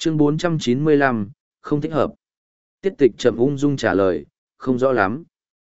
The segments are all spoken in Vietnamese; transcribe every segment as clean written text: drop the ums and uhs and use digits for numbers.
Chương 495, không thích hợp. Tiết tịch chậm ung dung trả lời, không rõ lắm.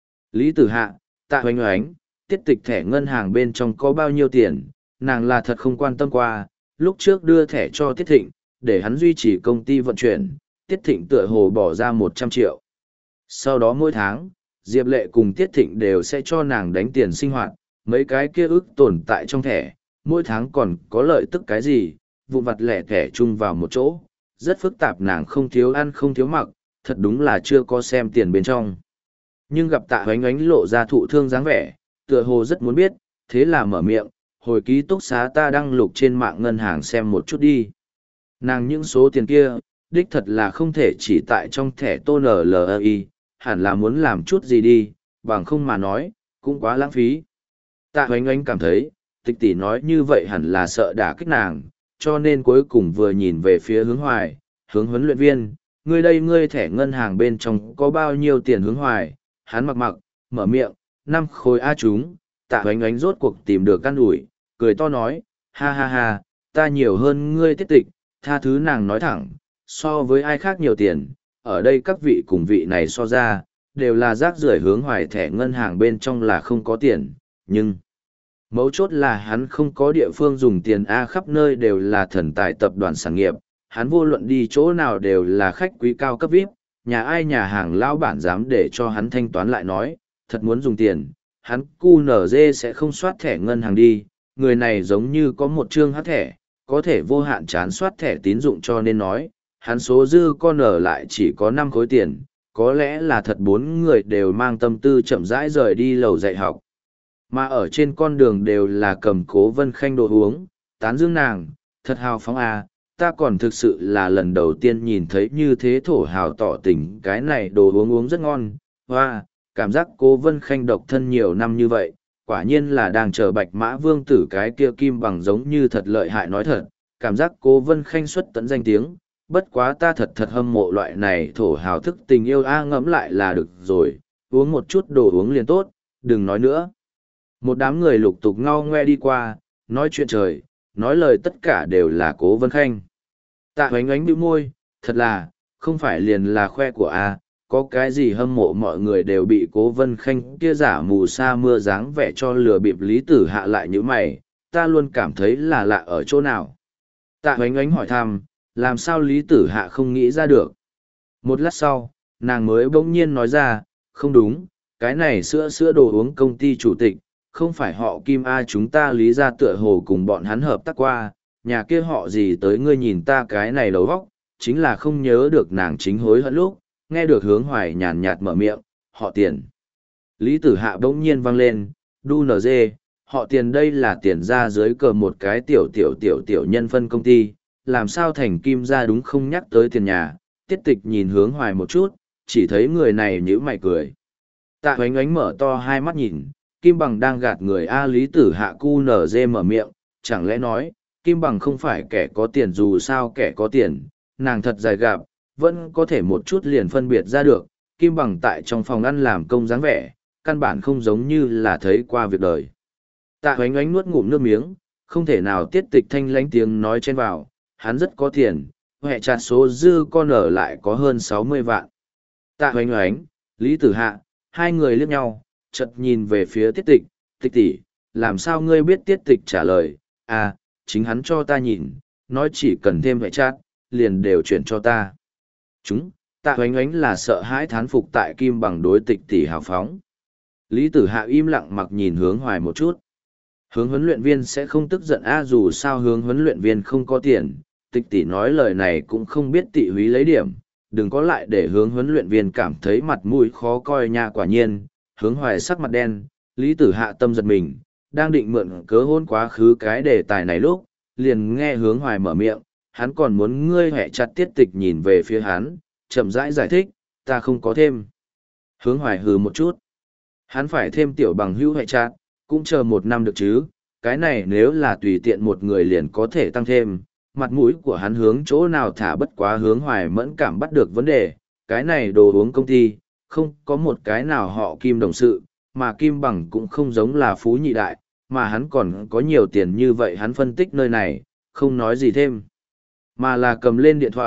Lý Tử Hạ, Tạ Hoánh Oánh, tiết tịch thẻ ngân hàng bên trong có bao nhiêu tiền, nàng là thật không quan tâm qua, lúc trước đưa thẻ cho Tiết Thịnh, để hắn duy trì công ty vận chuyển, Tiết Thịnh tựa hồ bỏ ra 100 triệu. Sau đó mỗi tháng, Diệp Lệ cùng Tiết Thịnh đều sẽ cho nàng đánh tiền sinh hoạt, mấy cái kia ức tồn tại trong thẻ, mỗi tháng còn có lợi tức cái gì, vụn vặt lẻ thẻ chung vào một chỗ, rất phức tạp, nàng không thiếu ăn không thiếu mặc, thật đúng là chưa có xem tiền bên trong. Nhưng gặp Tạ Hoánh Oánh lộ ra thụ thương dáng vẻ, tựa hồ rất muốn biết, thế là mở miệng, hồi ký túc xá ta đăng lục trên mạng ngân hàng xem một chút đi. Nàng những số tiền kia, đích thật là không thể chỉ tại trong thẻ tô NLI, hẳn là muốn làm chút gì đi, bằng không mà nói, cũng quá lãng phí. Tạ Hoánh Oánh cảm thấy, tịch tỷ nói như vậy hẳn là sợ đả kích nàng, cho nên cuối cùng vừa nhìn về phía Hướng Hoài, Hướng huấn luyện viên, ngươi thẻ ngân hàng bên trong có bao nhiêu tiền? Hướng Hoài, hắn mặc, mở miệng, 5 khối A chúng, Tạ Hoánh Oánh rốt cuộc tìm được căn ủi, cười to nói, ha ha ha, ta nhiều hơn ngươi tiết tịch, tha thứ nàng nói thẳng, so với ai khác nhiều tiền, ở đây các vị cùng vị này so ra, đều là rác rưởi. Hướng Hoài thẻ ngân hàng bên trong là không có tiền, nhưng mấu chốt là hắn không có địa phương dùng tiền A, khắp nơi đều là thần tài tập đoàn sản nghiệp, hắn vô luận đi chỗ nào đều là khách quý cao cấp VIP, nhà ai nhà hàng lão bản dám để cho hắn thanh toán lại nói, thật muốn dùng tiền, hắn QNZ sẽ không soát thẻ ngân hàng đi, người này giống như có một chương hát thẻ, có thể vô hạn chán soát thẻ tín dụng, cho nên nói, hắn số dư con ở lại chỉ có 5 khối tiền, có lẽ là thật 4 người đều mang tâm tư chậm rãi rời đi lầu dạy học. Mà ở trên con đường đều là cầm Cố Vân Khanh đồ uống, tán dương nàng, thật hào phóng à, ta còn thực sự là lần đầu tiên nhìn thấy như thế thổ hào tỏ tình, cái này đồ uống rất ngon, hoa, cảm giác Cố Vân Khanh độc thân nhiều năm như vậy, quả nhiên là đang chờ Bạch Mã Vương tử cái kia Kim Bằng giống như thật lợi hại. Nói thật, cảm giác Cố Vân Khanh xuất tận danh tiếng, bất quá ta thật hâm mộ loại này thổ hào thức tình yêu a, ngẫm lại là được rồi, uống một chút đồ uống liền tốt, đừng nói nữa. Một đám người lục tục ngao ngoe đi qua, nói chuyện trời, nói lời tất cả đều là Cố Vân Khanh. Tạ Hoánh Oánh bĩu môi, thật là, không phải liền là khoe của a, có cái gì hâm mộ, mọi người đều bị Cố Vân Khanh kia giả mù sa mưa dáng vẻ cho lừa bịp. Lý Tử Hạ lại như mày, ta luôn cảm thấy là lạ ở chỗ nào. Tạ Hoánh Oánh hỏi thăm, làm sao Lý Tử Hạ không nghĩ ra được. Một lát sau, nàng mới bỗng nhiên nói ra, không đúng, cái này sữa đồ uống công ty chủ tịch, không phải họ Kim A, chúng ta Lý ra tựa hồ cùng bọn hắn hợp tác qua, nhà kia họ gì tới, ngươi nhìn ta cái này đầu vóc, chính là không nhớ được. Nàng chính hối hận lúc, nghe được Hướng Hoài nhàn nhạt mở miệng, họ Tiền. Lý Tử Hạ bỗng nhiên vang lên, đu nz, họ Tiền đây là tiền ra dưới cờ một cái tiểu nhân phân công ty, làm sao thành Kim ra đúng không? Nhắc tới tiền nhà, Tiết Tịch nhìn Hướng Hoài một chút, chỉ thấy người này nhíu mày cười. Tạ Hoánh Oánh mở to hai mắt nhìn, Kim Bằng đang gạt người a. Lý Tử Hạ QNZ mở miệng, chẳng lẽ nói, Kim Bằng không phải kẻ có tiền? Dù sao kẻ có tiền, nàng thật dài gặp, vẫn có thể một chút liền phân biệt ra được, Kim Bằng tại trong phòng ăn làm công dáng vẻ, căn bản không giống như là thấy qua việc đời. Tạ Hoánh Oánh nuốt ngụm nước miếng, không thể nào. Tiết Tịch thanh lãnh tiếng nói chen vào, hắn rất có tiền, hệ chặt số dư con ở lại có hơn 60 vạn. Tạ Hoánh Oánh, Lý Tử Hạ, hai người liếc nhau, chợt nhìn về phía Tiết Tịch, Tịch tỷ, làm sao ngươi biết? Tiết Tịch trả lời, à, chính hắn cho ta nhìn, nói chỉ cần thêm hệ chặt, liền đều chuyển cho ta. Tạ Hoánh Oánh là sợ hãi thán phục tại Kim Bằng đối Tịch tỷ hào phóng. Lý Tử Hạ im lặng mặc nhìn Hướng Hoài một chút. Hướng huấn luyện viên sẽ không tức giận a, dù sao Hướng huấn luyện viên không có tiền, Tịch tỷ nói lời này cũng không biết tị húy lấy điểm, đừng có lại để Hướng huấn luyện viên cảm thấy mặt mũi khó coi nha. Quả nhiên, Hướng Hoài sắc mặt đen, Lý Tử Hạ tâm giật mình, đang định mượn cớ hôn quá khứ cái đề tài này lúc, liền nghe Hướng Hoài mở miệng, hắn còn muốn ngươi hẹ chặt. Tiết Tịch nhìn về phía hắn, chậm rãi giải thích, ta không có thêm. Hướng Hoài hừ một chút, hắn phải thêm tiểu bằng hữu hẹ chặt, cũng chờ 1 năm được chứ, cái này nếu là tùy tiện một người liền có thể tăng thêm, mặt mũi của hắn hướng chỗ nào thả. Bất quá Hướng Hoài mẫn cảm bắt được vấn đề, cái này đồ uống công ty, không có một cái nào họ Kim đồng sự, mà Kim Bằng cũng không giống là phú nhị đại, mà hắn còn có nhiều tiền như vậy. Hắn phân tích nơi này, không nói gì thêm, mà là cầm lên điện thoại,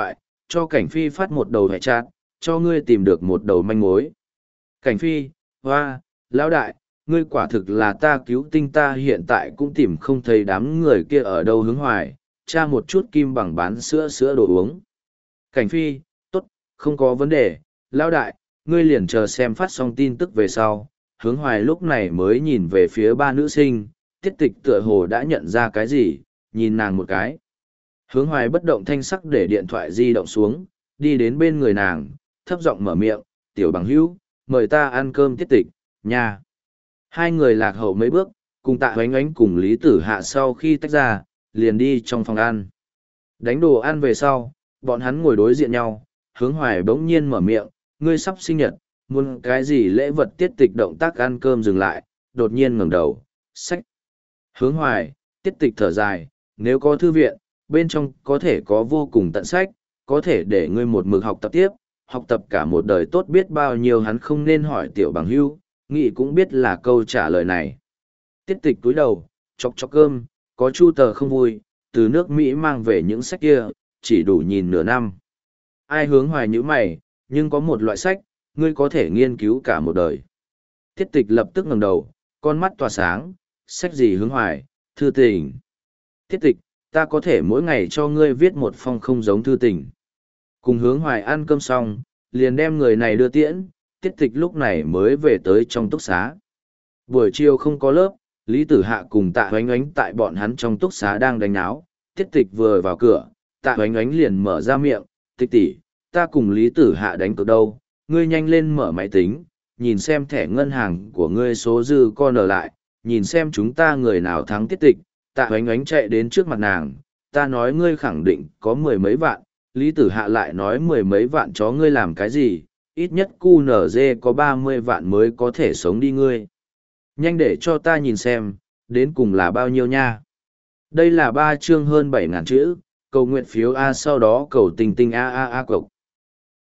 cho Cảnh Phi phát một đầu hệ chát, cho ngươi tìm được một đầu manh mối. Cảnh Phi, hoa, lão đại, ngươi quả thực là ta cứu tinh, ta hiện tại cũng tìm không thấy đám người kia ở đâu. Hướng Hoài, tra một chút kim bằng bán sữa sữa đồ uống. Cảnh Phi, tốt, không có vấn đề, lão đại, ngươi liền chờ xem phát xong tin tức về sau. Hướng Hoài lúc này mới nhìn về phía ba nữ sinh, Tiết Tịch tựa hồ đã nhận ra cái gì, nhìn nàng một cái. Hướng Hoài bất động thanh sắc để điện thoại di động xuống, đi đến bên người nàng, thấp giọng mở miệng, tiểu bằng hữu, mời ta ăn cơm Tiết Tịch, nha. Hai người lạc hậu mấy bước, cùng Tạ Hoánh Ánh cùng Lý Tử Hạ sau khi tách ra, liền đi trong phòng ăn. Đánh đồ ăn về sau, bọn hắn ngồi đối diện nhau, Hướng Hoài bỗng nhiên mở miệng, ngươi sắp sinh nhật, muốn cái gì lễ vật. Tiết Tịch động tác ăn cơm dừng lại, đột nhiên ngẩng đầu, sách. Hướng Hoài, Tiết Tịch thở dài, nếu có thư viện, bên trong có thể có vô cùng tận sách, có thể để ngươi một mực học tập tiếp, học tập cả một đời tốt biết bao nhiêu. Hắn không nên hỏi tiểu bằng hữu, nghĩ cũng biết là câu trả lời này. Tiết Tịch cúi đầu, chọc chọc cơm, có chu tờ không vui, từ nước Mỹ mang về những sách kia, chỉ đủ nhìn nửa năm. Ai. Hướng Hoài như mày, nhưng có một loại sách, ngươi có thể nghiên cứu cả một đời. Tiết Tịch lập tức ngẩng đầu, con mắt tỏa sáng, sách gì? Hướng Hoài, thư tình. Tiết Tịch, ta có thể mỗi ngày cho ngươi viết một phong không giống thư tình. Cùng Hướng Hoài ăn cơm xong, liền đem người này đưa tiễn. Tiết Tịch lúc này mới về tới trong túc xá. Buổi chiều không có lớp, Lý Tử Hạ cùng Tạ Hoánh Ánh tại bọn hắn trong túc xá đang đánh náo. Tiết Tịch vừa vào cửa, Tạ Hoánh Ánh liền mở ra miệng, Tịch tỷ, ta cùng Lý Tử Hạ đánh cược đâu, ngươi nhanh lên mở máy tính, nhìn xem thẻ ngân hàng của ngươi số dư con ở lại, nhìn xem chúng ta người nào thắng. Tiết Tịch, Tạ Hoánh Ánh chạy đến trước mặt nàng, ta nói ngươi khẳng định có mười mấy vạn, Lý Tử Hạ lại nói mười mấy vạn chó ngươi làm cái gì, ít nhất QNZ có 30 vạn mới có thể sống đi ngươi. Nhanh để cho ta nhìn xem, đến cùng là bao nhiêu nha. Đây là 3 chương hơn 7.000 chữ, cầu nguyện phiếu A sau đó cầu tình tình A A A cộc.